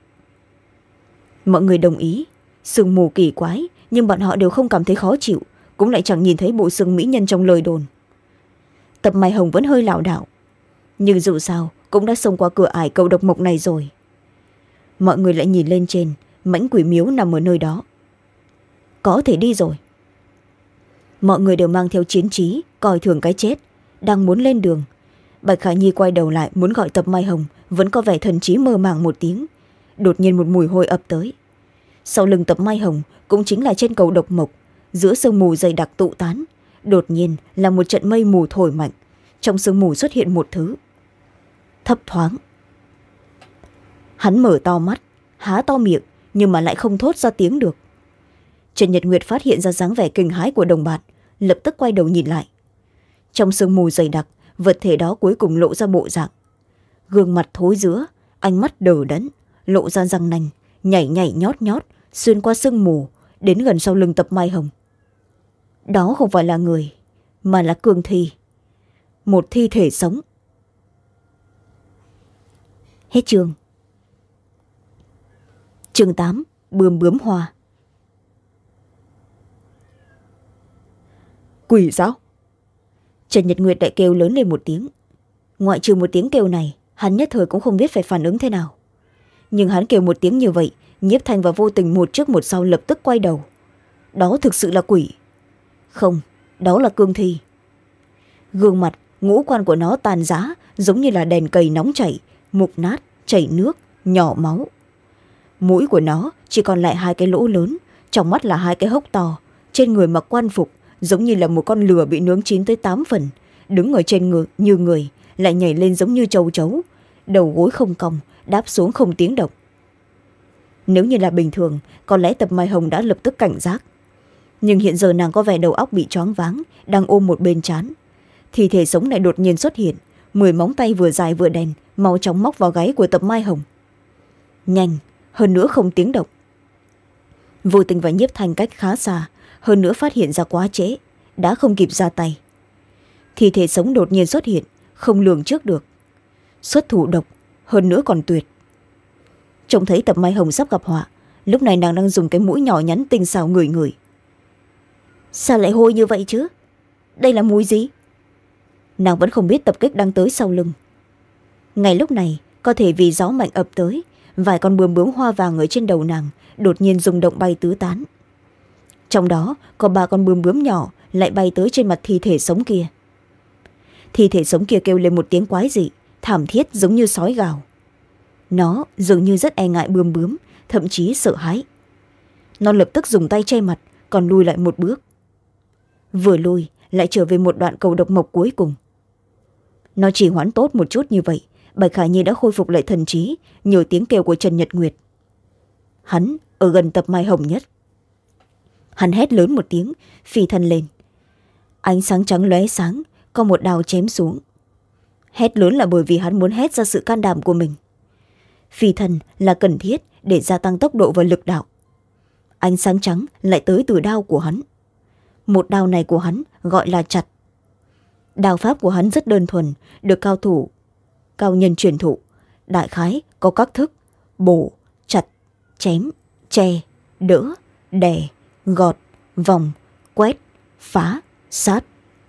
Mọi người đồng ý, sương mù kỳ quái, nhưng bọn họ đều không cảm thấy khó chịu, cũng lại chẳng nhìn thấy bộ xương mỹ nhân trong lời đồn. Tập Mai Hồng vẫn hơi lảo đảo, nhưng dù sao cũng đã xông qua cửa ải cầu độc mộc này rồi. Mọi người lại nhìn lên trên, mãnh quỷ miếu nằm ở nơi đó. Có thể đi rồi. Mọi người đều mang theo chiến trí, coi thường cái chết, đang muốn lên đường. Bạch Khả Nhi quay đầu lại muốn gọi Tập Mai Hồng, vẫn có vẻ thần trí mơ màng một tiếng. Đột nhiên một mùi hôi ập tới. Sau lưng Tập Mai Hồng cũng chính là trên cầu độc mộc, giữa sương mù dày đặc tụ tán, đột nhiên là một trận mây mù thổi mạnh. Trong sương mù xuất hiện một thứ thấp thoáng. Hắn mở to mắt, há to miệng, nhưng mà lại không thốt ra tiếng được. Trần Nhật Nguyệt phát hiện ra dáng vẻ kinh hãi của đồng bạn, lập tức quay đầu nhìn lại. Trong sương mù dày đặc, vật thể đó cuối cùng lộ ra bộ dạng. Gương mặt thối rữa, ánh mắt đờ đẫn, lộ ra răng nanh, nhảy nhảy nhót nhót, xuyên qua sương mù, đến gần sau lưng Tập Mai Hồng. đó không phải là người mà là cương thi, một thi thể sống. Hết chương. Chương tám, bươm bướm hoa. Quỷ sao? Trần Nhật Nguyệt lại kêu lớn lên một tiếng. Ngoại trừ một tiếng kêu này, hắn nhất thời cũng không biết phải phản ứng thế nào. Nhưng hắn kêu một tiếng như vậy, Nhiếp Thanh và Vô Tình một trước một sau lập tức quay đầu. Đó thực sự là quỷ. Không, đó là cương thi. Gương mặt, ngũ quan của nó tàn rã, giống như là đèn cầy nóng chảy, mục nát, chảy nước, nhỏ máu. Mũi của nó chỉ còn lại hai cái lỗ lớn, trong mắt là hai cái hốc to, trên người mặc quan phục, giống như là một con lừa bị nướng chín tới tám phần, đứng ở trên ngực như người, lại nhảy lên giống như châu chấu, đầu gối không cong, đáp xuống không tiếng động. Nếu như là bình thường, có lẽ Tập Mai Hồng đã lập tức cảnh giác. Nhưng hiện giờ nàng có vẻ đầu óc bị choáng váng, đang ôm một bên trán. Thi thể sống lại đột nhiên xuất hiện, mười móng tay vừa dài vừa đen, mau chóng móc vào gáy của Tập Mai Hồng. Nhanh, hơn nữa không tiếng động. Vô Tình và Nhiếp Thanh cách khá xa, hơn nữa phát hiện ra quá trễ, đã không kịp ra tay. Thi thể sống đột nhiên xuất hiện, không lường trước được. Xuất thủ độc, hơn nữa còn tuyệt. Trông thấy Tập Mai Hồng sắp gặp họa, lúc này nàng đang dùng cái mũi nhỏ nhắn tinh xảo ngửi ngửi. Sao lại hôi như vậy chứ? Đây là mùi gì? Nàng vẫn không biết tập kích đang tới sau lưng. Ngay lúc này, có thể vì gió mạnh ập tới, vài con bướm bướm hoa vàng ở trên đầu nàng đột nhiên rung động bay tứ tán. Trong đó có ba con bướm bướm nhỏ lại bay tới trên mặt thi thể sống kia. Thi thể sống kia kêu lên một tiếng quái dị, thảm thiết giống như sói gào. Nó dường như rất e ngại bướm bướm, thậm chí sợ hãi. Nó lập tức dùng tay che mặt, còn lùi lại một bước. Vừa lùi lại trở về một đoạn cầu độc mộc cuối cùng. Nó chỉ hoãn tốt một chút như vậy, Bạch Khả Nhi đã khôi phục lại thần trí nhờ tiếng kêu của Trần Nhật Nguyệt. Hắn ở gần Tập Mai Hồng nhất. Hắn hét lớn một tiếng, phi thân lên. Ánh sáng trắng lóe sáng, có một đao chém xuống. Hét lớn là bởi vì hắn muốn hét ra sự can đảm của mình. Phi thân là cần thiết để gia tăng tốc độ và lực đạo. Ánh sáng trắng lại tới từ đao của hắn. Một đao này của hắn gọi là chặt. Đao pháp của hắn rất đơn thuần, được cao thủ cao nhân truyền thụ. Đại khái có các thức bổ, chặt, chém, che, đỡ, đè, gọt, vòng, quét, phá, sát.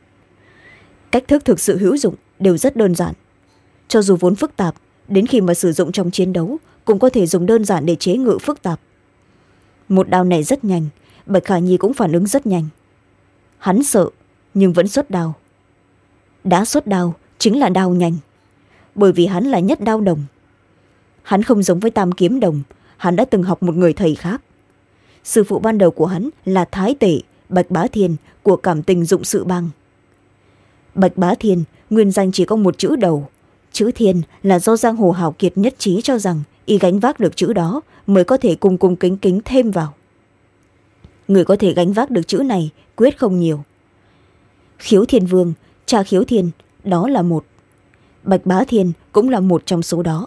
Cách thức thực sự hữu dụng đều rất đơn giản. Cho dù vốn phức tạp, đến khi mà sử dụng trong chiến đấu cũng có thể dùng đơn giản để chế ngự phức tạp. Một đao này rất nhanh, Bạch Khả Nhi cũng phản ứng rất nhanh. Hắn sợ nhưng vẫn xuất đao. Đã xuất đao chính là đao nhanh, bởi vì hắn là nhất đao đồng. Hắn không giống với Tam Kiếm Đồng, hắn đã từng học một người thầy khác. Sư phụ ban đầu của hắn là Thái Tể Bạch Bá Thiên của Cảm Tình Dụng Sự Bang. Bạch Bá Thiên nguyên danh chỉ có một chữ đầu, chữ Thiên là do giang hồ hào kiệt nhất trí cho rằng y gánh vác được chữ đó mới có thể cung cung kính kính thêm vào. Người có thể gánh vác được chữ này quyết không nhiều. Khiếu Thiên Vương, cha Khiếu Thiên, đó là một. Bạch Bá Thiên cũng là một trong số đó.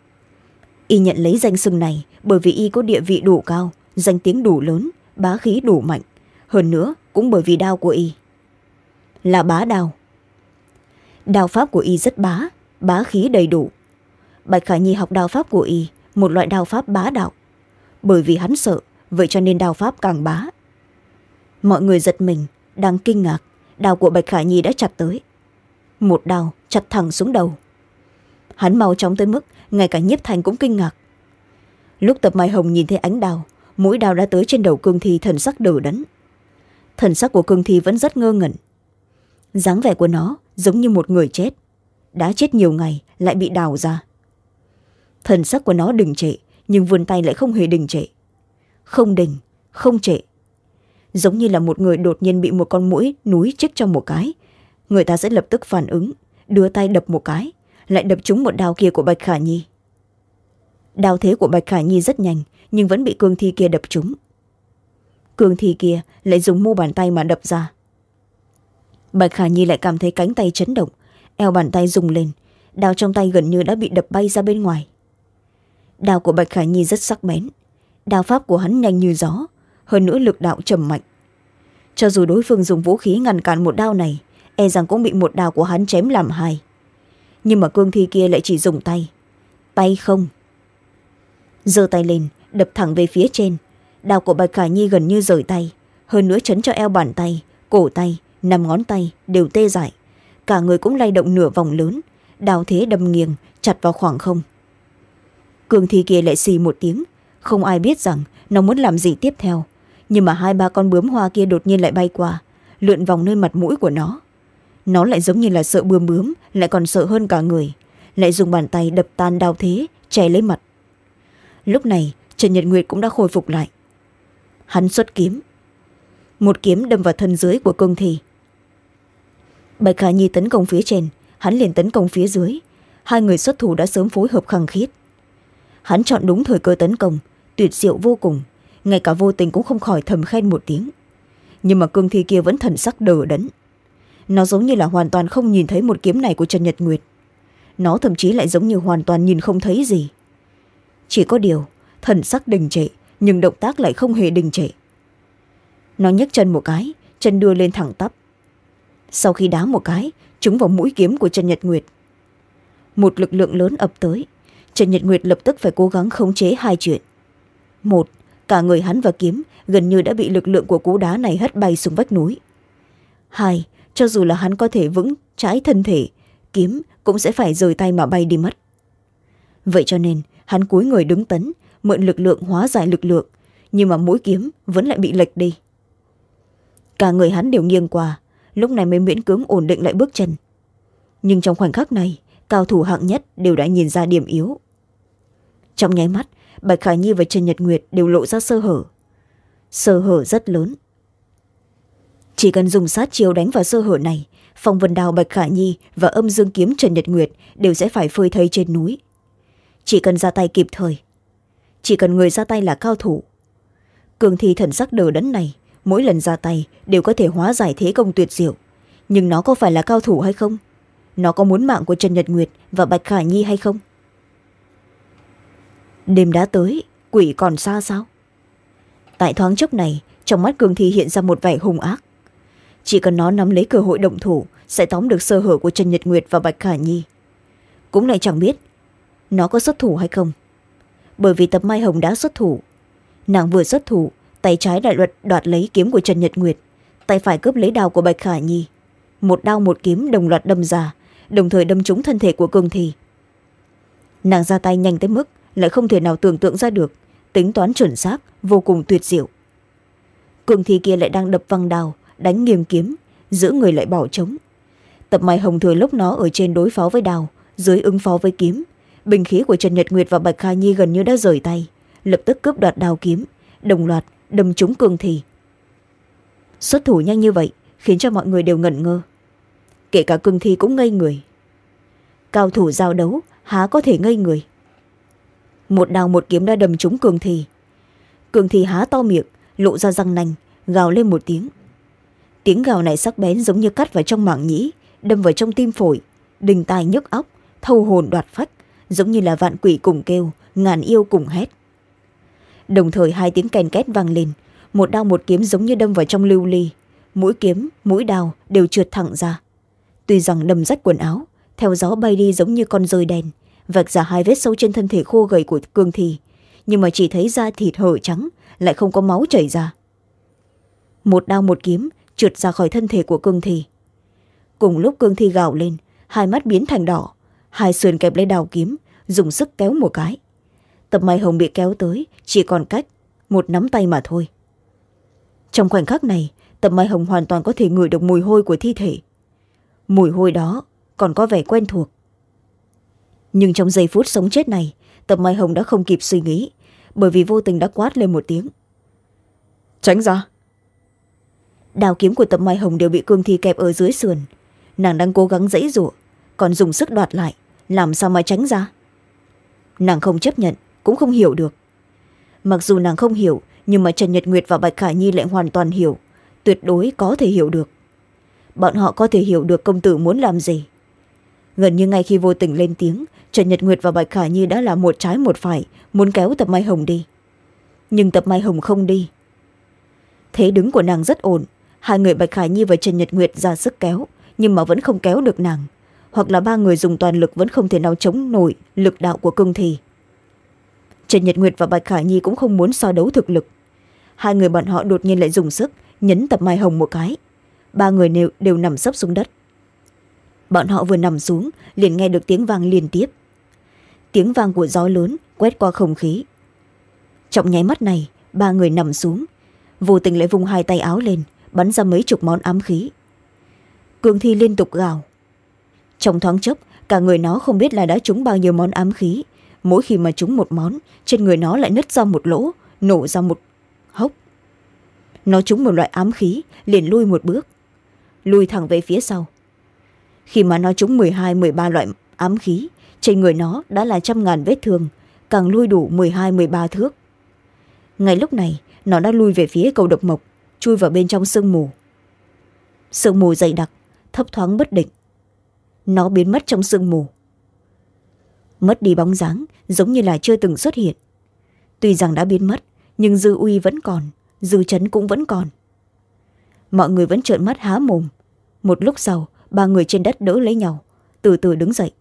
Y nhận lấy danh xưng này bởi vì y có địa vị đủ cao, danh tiếng đủ lớn, bá khí đủ mạnh. Hơn nữa cũng bởi vì đao của y là bá đao. Đao pháp của y rất bá, bá khí đầy đủ. Bạch Khả Nhi học đao pháp của y, một loại đao pháp bá đạo. Bởi vì hắn sợ, vậy cho nên đao pháp càng bá. Mọi người giật mình, đang kinh ngạc, đao của Bạch Khả Nhi đã chặt tới. Một đao chặt thẳng xuống đầu. Hắn mau chóng tới mức ngay cả Nhiếp Thanh cũng kinh ngạc. Lúc Tập Mai Hồng nhìn thấy ánh đao, mũi đao đã tới trên đầu cương thi, thần sắc đờ đẫn. Thần sắc của cương thi vẫn rất ngơ ngẩn. Dáng vẻ của nó giống như một người chết, đã chết nhiều ngày lại bị đào ra. Thần sắc của nó đình trệ, nhưng vươn tay lại không hề đình trệ. Không đình, không trệ. Giống như là một người đột nhiên bị một con muỗi núi chích trong một cái, người ta sẽ lập tức phản ứng, đưa tay đập một cái, lại đập trúng một đao kia của Bạch Khả Nhi. Đao thế của Bạch Khả Nhi rất nhanh, nhưng vẫn bị cương thi kia đập trúng. Cương thi kia lại dùng mu bàn tay mà đập ra. Bạch Khả Nhi lại cảm thấy cánh tay chấn động, eo bàn tay rung lên, đao trong tay gần như đã bị đập bay ra bên ngoài. Đao của Bạch Khả Nhi rất sắc bén, đao pháp của hắn nhanh như gió, hơn nữa lực đạo trầm mạnh. cho dù đối phương dùng vũ khí ngăn cản một đao này, e rằng cũng bị một đao của hắn chém làm hai. Nhưng mà cương thi kia lại chỉ dùng tay tay không, giơ tay lên đập thẳng về phía trên. Đao của Bạch Khả Nhi gần như rời tay, hơn nữa chấn cho eo bàn tay, cổ tay, năm ngón tay đều tê dại, cả người cũng lay động nửa vòng lớn, đao thế đâm nghiêng chặt vào khoảng không. Cương thi kia lại xì một tiếng, không ai biết rằng nó muốn làm gì tiếp theo, nhưng mà hai ba con bướm hoa kia đột nhiên lại bay qua, lượn vòng nơi mặt mũi của nó. Nó lại giống như là sợ bướm bướm, lại còn sợ hơn cả người, lại dùng bàn tay đập tan đao thế che lấy mặt. Lúc này Trần Nhật Nguyệt cũng đã khôi phục lại. Hắn xuất kiếm, một kiếm đâm vào thân dưới của cương thi. Bạch Khả Nhi tấn công phía trên, hắn liền tấn công phía dưới. Hai người xuất thủ đã sớm phối hợp khăng khít. Hắn chọn đúng thời cơ tấn công, tuyệt diệu vô cùng, ngay cả vô tình cũng không khỏi thầm khen một tiếng. Nhưng mà cương thi kia vẫn thần sắc đờ đẫn. Nó giống như là hoàn toàn không nhìn thấy một kiếm này của Trần Nhật Nguyệt. Nó thậm chí lại giống như hoàn toàn nhìn không thấy gì. Chỉ có điều thần sắc đình trệ, nhưng động tác lại không hề đình trệ. Nó nhấc chân một cái, chân đưa lên thẳng tắp. Sau khi đá một cái, trúng vào mũi kiếm của Trần Nhật Nguyệt. Một lực lượng lớn ập tới, Trần Nhật Nguyệt lập tức phải cố gắng khống chế hai chuyện. Một, cả người hắn và kiếm gần như đã bị lực lượng của cú đá này hất bay xuống vách núi. Hai, cho dù là hắn có thể vững trái thân thể, kiếm cũng sẽ phải rời tay mà bay đi mất. Vậy cho nên hắn cúi người đứng tấn, mượn lực lượng hóa giải lực lượng, nhưng mà mũi kiếm vẫn lại bị lệch đi. Cả người hắn đều nghiêng qua, lúc này mới miễn cưỡng ổn định lại bước chân. Nhưng trong khoảnh khắc này, cao thủ hạng nhất đều đã nhìn ra điểm yếu. Trong nháy mắt, Bạch Khả Nhi và Trần Nhật Nguyệt đều lộ ra sơ hở. Sơ hở rất lớn. Chỉ cần dùng sát chiêu đánh vào sơ hở này, Phong Vân Đao Bạch Khả Nhi và Âm Dương Kiếm Trần Nhật Nguyệt đều sẽ phải phơi thây trên núi. Chỉ cần ra tay kịp thời, chỉ cần người ra tay là cao thủ. Cường thi thần sắc đờ đẫn này, mỗi lần ra tay đều có thể hóa giải thế công tuyệt diệu. Nhưng nó có phải là cao thủ hay không? Nó có muốn mạng của Trần Nhật Nguyệt và Bạch Khả Nhi hay không? Đêm đã tới, quỷ còn xa sao? Tại thoáng chốc này, trong mắt Cường thi hiện ra một vẻ hung ác. Chỉ cần nó nắm lấy cơ hội động thủ, sẽ tóm được sơ hở của Trần Nhật Nguyệt và Bạch Khả Nhi. Cũng lại chẳng biết nó có xuất thủ hay không. Bởi vì Tập Mai Hồng đã xuất thủ. Nàng vừa xuất thủ, tay trái đại luật đoạt lấy kiếm của Trần Nhật Nguyệt, tay phải cướp lấy đao của Bạch Khả Nhi. Một đao một kiếm đồng loạt đâm ra, đồng thời đâm trúng thân thể của Cương thi. Nàng ra tay nhanh tới mức lại không thể nào tưởng tượng ra được, tính toán chuẩn xác, vô cùng tuyệt diệu. Cương thi kia lại đang đập văng đao, đánh nghiêng kiếm, giữ người lại bỏ trống. Tập Mai Hồng thừa lúc nó ở trên đối phó với đao, dưới ứng phó với kiếm. Binh khí của Trần Nhật Nguyệt và Bạch Khả Nhi gần như đã rời tay, lập tức cướp đoạt đao kiếm, đồng loạt đâm trúng Cương thi. Xuất thủ nhanh như vậy khiến cho mọi người đều ngẩn ngơ, kể cả Cương thi cũng ngây người. Cao thủ giao đấu há có thể ngây người. Một đao một kiếm đã đâm trúng Cương thi. Cương thi há to miệng, lộ ra răng nanh, gào lên một tiếng. Tiếng gào này sắc bén giống như cắt vào trong mảng nhĩ, đâm vào trong tim phổi, đinh tai nhức óc, thâu hồn đoạt phách, giống như là vạn quỷ cùng kêu, ngàn yêu cùng hét. Đồng thời hai tiếng ken két vang lên, một đao một kiếm giống như đâm vào trong lưu ly, mũi kiếm mũi đao đều trượt thẳng ra. Tuy rằng đâm rách quần áo, theo gió bay đi giống như con rơi đen, vạch ra hai vết sâu trên thân thể khô gầy của Cương thi, nhưng mà chỉ thấy da thịt hở trắng, lại không có máu chảy ra. Một đao một kiếm trượt ra khỏi thân thể của Cương thi. Cùng lúc Cương thi gào lên, hai mắt biến thành đỏ, hai sườn kẹp lấy đao kiếm, dùng sức kéo một cái. Tập Mai Hồng bị kéo tới chỉ còn cách một nắm tay mà thôi. Trong khoảnh khắc này, Tập Mai Hồng hoàn toàn có thể ngửi được mùi hôi của thi thể. Mùi hôi đó còn có vẻ quen thuộc. Nhưng trong giây phút sống chết này, Tập Mai Hồng đã không kịp suy nghĩ, bởi vì vô tình đã quát lên một tiếng. Tránh ra! Đao kiếm của Tập Mai Hồng đều bị Cương thi kẹp ở dưới sườn. Nàng đang cố gắng giãy giụa, còn dùng sức đoạt lại, làm sao mà tránh ra? Nàng không chấp nhận, cũng không hiểu được. Mặc dù nàng không hiểu, nhưng mà Trần Nhật Nguyệt và Bạch Khả Nhi lại hoàn toàn hiểu, tuyệt đối có thể hiểu được. Bọn họ có thể hiểu được công tử muốn làm gì. Gần như ngay khi vô tình lên tiếng, Trần Nhật Nguyệt và Bạch Khả Nhi đã là một trái một phải, muốn kéo Tập Mai Hồng đi. Nhưng Tập Mai Hồng không đi. Thế đứng của nàng rất ổn, hai người Bạch Khả Nhi và Trần Nhật Nguyệt ra sức kéo nhưng mà vẫn không kéo được nàng, hoặc là ba người dùng toàn lực vẫn không thể nào chống nổi lực đạo của cương thi. Trần Nhật Nguyệt và Bạch Khả Nhi cũng không muốn so đấu thực lực. Hai người bọn họ đột nhiên lại dùng sức nhấn Tập Mai Hồng một cái, ba người đều, đều nằm sấp xuống đất. Bọn họ vừa nằm xuống liền nghe được tiếng vang liên tiếp, tiếng vang của gió lớn quét qua không khí. Trong nháy mắt này ba người nằm xuống, vô tình lại vung hai tay áo lên bắn ra mấy chục món ám khí. Cương thi liên tục gào. Trong thoáng chốc cả người nó không biết là đã trúng bao nhiêu món ám khí, mỗi khi mà trúng một món trên người nó lại nứt ra một lỗ, nổ ra một hốc. Nó trúng một loại ám khí liền lui một bước, lui thẳng về phía sau. Khi mà nó trúng mười hai mười ba loại ám khí, trên người nó đã là trăm ngàn vết thương, càng lui đủ mười hai mười ba thước. Ngay lúc này nó đã lui về phía cầu độc mộc, chui vào bên trong sương mù. Sương mù dày đặc, thấp thoáng bất định. Nó biến mất trong sương mù, mất đi bóng dáng, giống như là chưa từng xuất hiện. Tuy rằng đã biến mất nhưng dư uy vẫn còn, dư chấn cũng vẫn còn. Mọi người vẫn trợn mắt há mồm. Một lúc sau ba người trên đất đỡ lấy nhau, từ từ đứng dậy.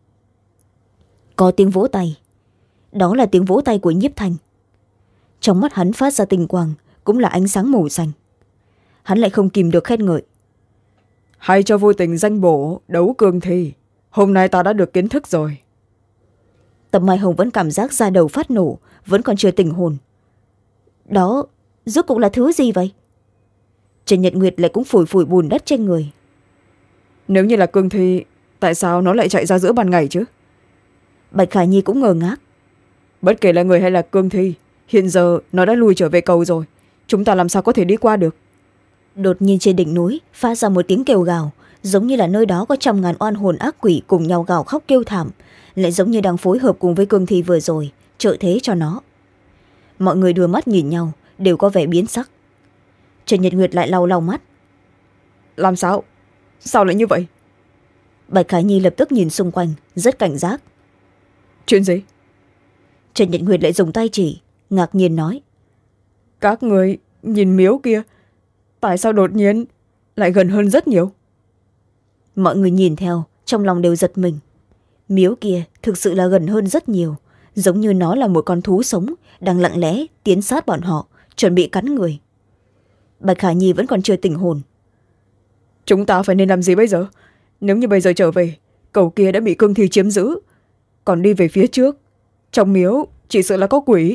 Có tiếng vỗ tay, đó là tiếng vỗ tay của Nhiếp Thanh. Trong mắt hắn phát ra tinh quang, cũng là ánh sáng màu xanh. Hắn lại không kìm được khen ngợi. Hay cho Vô Tình danh bổ đấu cương thi, hôm nay ta đã được kiến thức rồi. Tập Mai Hồng vẫn cảm giác da đầu phát nổ, vẫn còn chưa tỉnh hồn. Đó rốt cuộc là thứ gì vậy? Trần Nhật Nguyệt lại cũng phủi phủi bùn đất trên người. Nếu như là cương thi, tại sao nó lại chạy ra giữa ban ngày chứ? Bạch Khả Nhi cũng ngờ ngác. Bất kể là người hay là cương thi, hiện giờ nó đã lùi trở về cầu rồi, chúng ta làm sao có thể đi qua được? Đột nhiên trên đỉnh núi phát ra một tiếng kêu gào, giống như là nơi đó có trăm ngàn oan hồn ác quỷ cùng nhau gào khóc kêu thảm, lại giống như đang phối hợp cùng với cương thi vừa rồi trợ thế cho nó. Mọi người đưa mắt nhìn nhau, đều có vẻ biến sắc. Trần Nhật Nguyệt lại lau lau mắt. Làm sao? Sao lại như vậy? Bạch Khả Nhi lập tức nhìn xung quanh, rất cảnh giác. Chuyện gì? Trần Nhật Nguyệt lại dùng tay chỉ, ngạc nhiên nói. Các người nhìn miếu kia, tại sao đột nhiên lại gần hơn rất nhiều? Mọi người nhìn theo, trong lòng đều giật mình. Miếu kia thực sự là gần hơn rất nhiều, giống như nó là một con thú sống đang lặng lẽ tiến sát bọn họ, chuẩn bị cắn người. Bạch Khả Nhi vẫn còn chưa tỉnh hồn. Chúng ta phải nên làm gì bây giờ? Nếu như bây giờ trở về, cầu kia đã bị cương thi chiếm giữ, còn đi về phía trước, trong miếu chỉ sợ là có quỷ.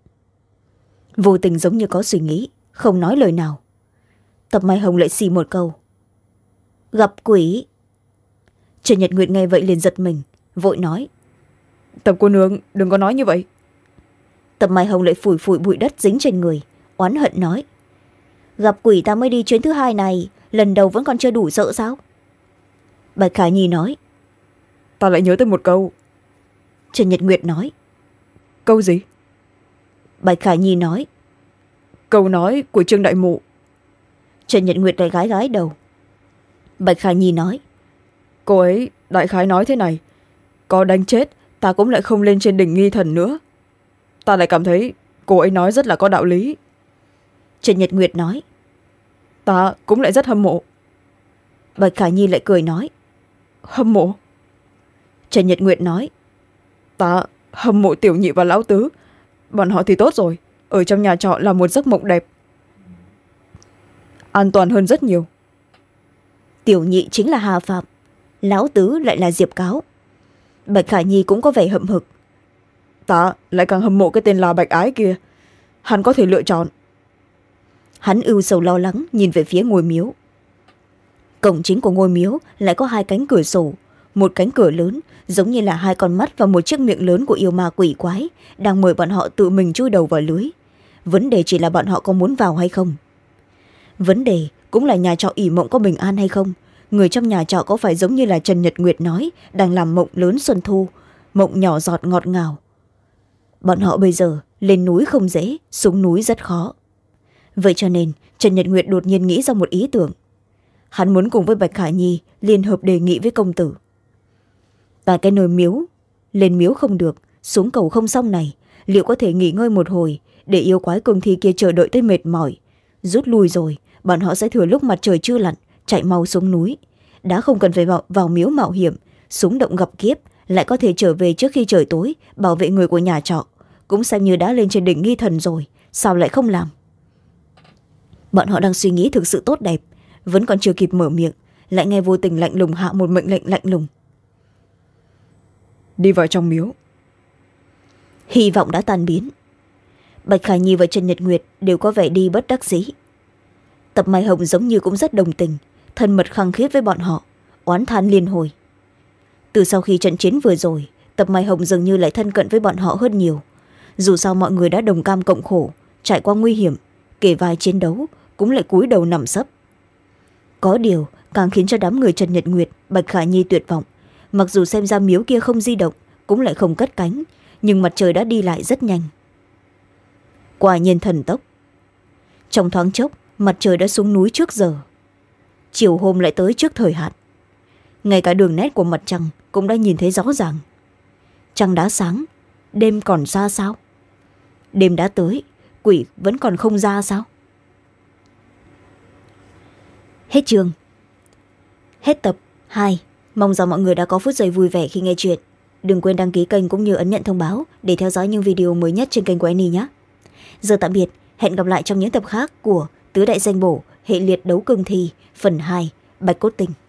Vô Tình giống như có suy nghĩ, không nói lời nào. Tập Mai Hồng lại xì một câu. Gặp quỷ. Trần Nhật Nguyệt nghe vậy liền giật mình, vội nói. Tập cô nương đừng có nói như vậy. Tập Mai Hồng lại phủi phủi bụi đất dính trên người, oán hận nói. Gặp quỷ ta mới đi chuyến thứ hai này, lần đầu vẫn còn chưa đủ sợ sao? Bạch Khả Nhi nói. Ta lại nhớ tới một câu. Trần Nhật Nguyệt nói. Câu gì? Bạch Khả Nhi nói. Câu nói của Trương Đại Mụ. Trần Nhật Nguyệt lại gái gái đầu. Bạch Khả Nhi nói. Cô ấy đại khái nói thế này, có đánh chết ta cũng lại không lên trên đỉnh nghi thần nữa. Ta lại cảm thấy cô ấy nói rất là có đạo lý. Trần Nhật Nguyệt nói. Ta cũng lại rất hâm mộ. Bạch Khả Nhi lại cười nói. Hâm mộ? Trần Nhật Nguyệt nói. Ta hâm mộ Tiểu Nhị và Lão Tứ, bọn họ thì tốt rồi, ở trong nhà trọ là một giấc mộng đẹp, an toàn hơn rất nhiều. Tiểu Nhị chính là Hà Phạm, Lão Tứ lại là Diệp Cáo. Bạch Khả Nhi cũng có vẻ hậm hực. Ta lại càng hâm mộ cái tên là Bạch Ái kia, hắn có thể lựa chọn. Hắn ưu sầu lo lắng nhìn về phía ngôi miếu. Cổng chính của ngôi miếu lại có hai cánh cửa sổ, một cánh cửa lớn giống như là hai con mắt và một chiếc miệng lớn của yêu ma quỷ quái đang mời bọn họ tự mình chui đầu vào lưới. Vấn đề chỉ là bọn họ có muốn vào hay không. Vấn đề cũng là nhà trọ ỉ mộng có bình an hay không, người trong nhà trọ có phải giống như là Trần Nhật Nguyệt nói đang làm mộng lớn xuân thu, mộng nhỏ giọt ngọt ngào. Bọn họ bây giờ lên núi không dễ, xuống núi rất khó. Vậy cho nên Trần Nhật Nguyệt đột nhiên nghĩ ra một ý tưởng. Hắn muốn cùng với Bạch Khả Nhi liên hợp đề nghị với công tử. Tại cái nơi miếu, lên miếu không được, xuống cầu không xong này, liệu có thể nghỉ ngơi một hồi để yêu quái cương thi kia chờ đợi tới mệt mỏi, rút lui rồi bọn họ sẽ thừa lúc mặt trời chưa lặn chạy mau xuống núi, đã không cần phải vào, vào miếu mạo hiểm súng động gặp kiếp, lại có thể trở về trước khi trời tối bảo vệ người của nhà trọ, cũng xem như đã lên trên đỉnh nghi thần rồi, sao lại không làm. Bọn họ đang suy nghĩ thực sự tốt đẹp, vẫn còn chưa kịp mở miệng lại nghe Vô Tình lạnh lùng hạ một mệnh lệnh lạnh lùng: đi vào trong miếu. Hy vọng đã tan biến. Bạch Khả Nhi và Trần Nhật Nguyệt đều có vẻ đi bất đắc dĩ. Tập Mai Hồng giống như cũng rất đồng tình, thân mật khăng khít với bọn họ, oán than liên hồi. Từ sau khi trận chiến vừa rồi, Tập Mai Hồng dường như lại thân cận với bọn họ hơn nhiều. Dù sao mọi người đã đồng cam cộng khổ, trải qua nguy hiểm, kể vai chiến đấu cũng lại cúi đầu nằm sấp. Có điều càng khiến cho đám người Trần Nhật Nguyệt, Bạch Khả Nhi tuyệt vọng. Mặc dù xem ra miếu kia không di động, cũng lại không cất cánh, nhưng mặt trời đã đi lại rất nhanh. Quả nhiên thần tốc. Trong thoáng chốc, mặt trời đã xuống núi trước giờ. Chiều hôm lại tới trước thời hạn. Ngay cả đường nét của mặt trăng cũng đã nhìn thấy rõ ràng. Trăng đã sáng, đêm còn xa sao? Đêm đã tới, quỷ vẫn còn không ra sao? Hết chương. Hết tập hai. Mong rằng mọi người đã có phút giây vui vẻ khi nghe chuyện. Đừng quên đăng ký kênh cũng như ấn nhận thông báo để theo dõi những video mới nhất trên kênh của Annie nhé. Giờ tạm biệt, hẹn gặp lại trong những tập khác của Tứ Đại Danh Bổ, hệ liệt đấu cương thi, phần hai, Bạch Cốt Tình.